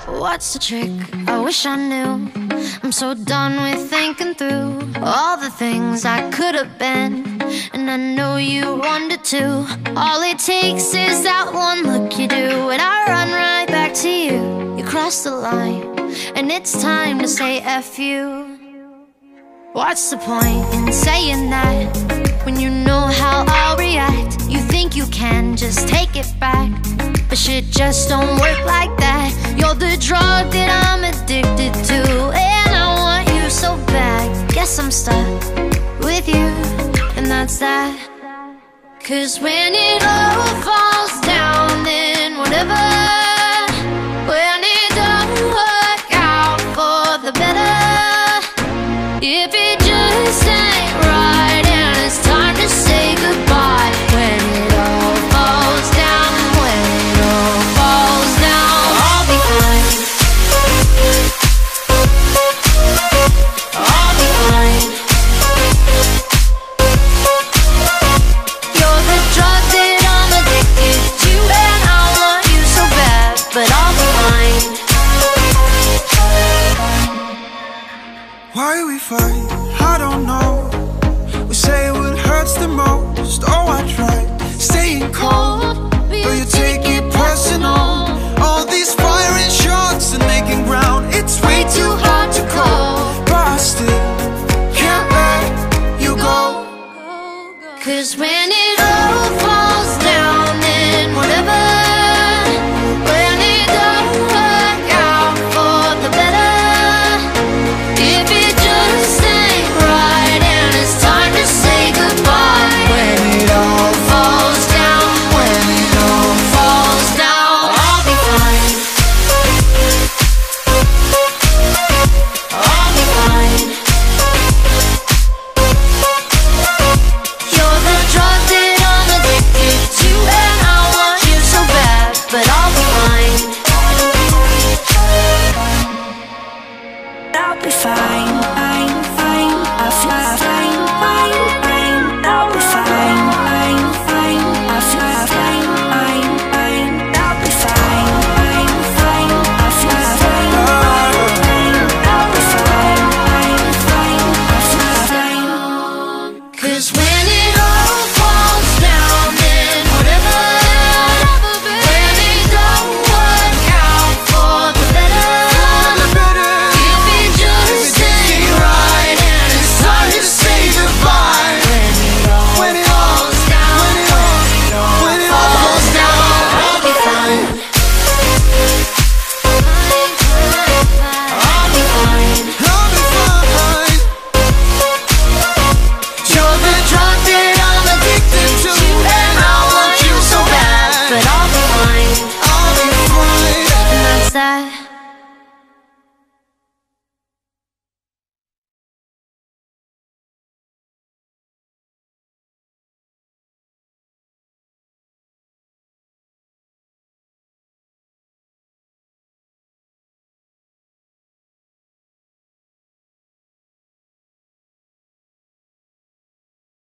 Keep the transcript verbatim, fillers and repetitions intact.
What's the trick? I wish I knew. I'm so done with thinking through all the things I could have been, and I know you wanted to. All it takes is that one look you do, and I run right back to you. You cross the line, and it's time to say F you. What's the point in saying that when you know how I'll react? You think you can just take it back, but shit just don't work like that. You're the drug that I'm addicted to, and I want you so bad. Guess I'm stuck with you, and that's that. Cause when it all falls down,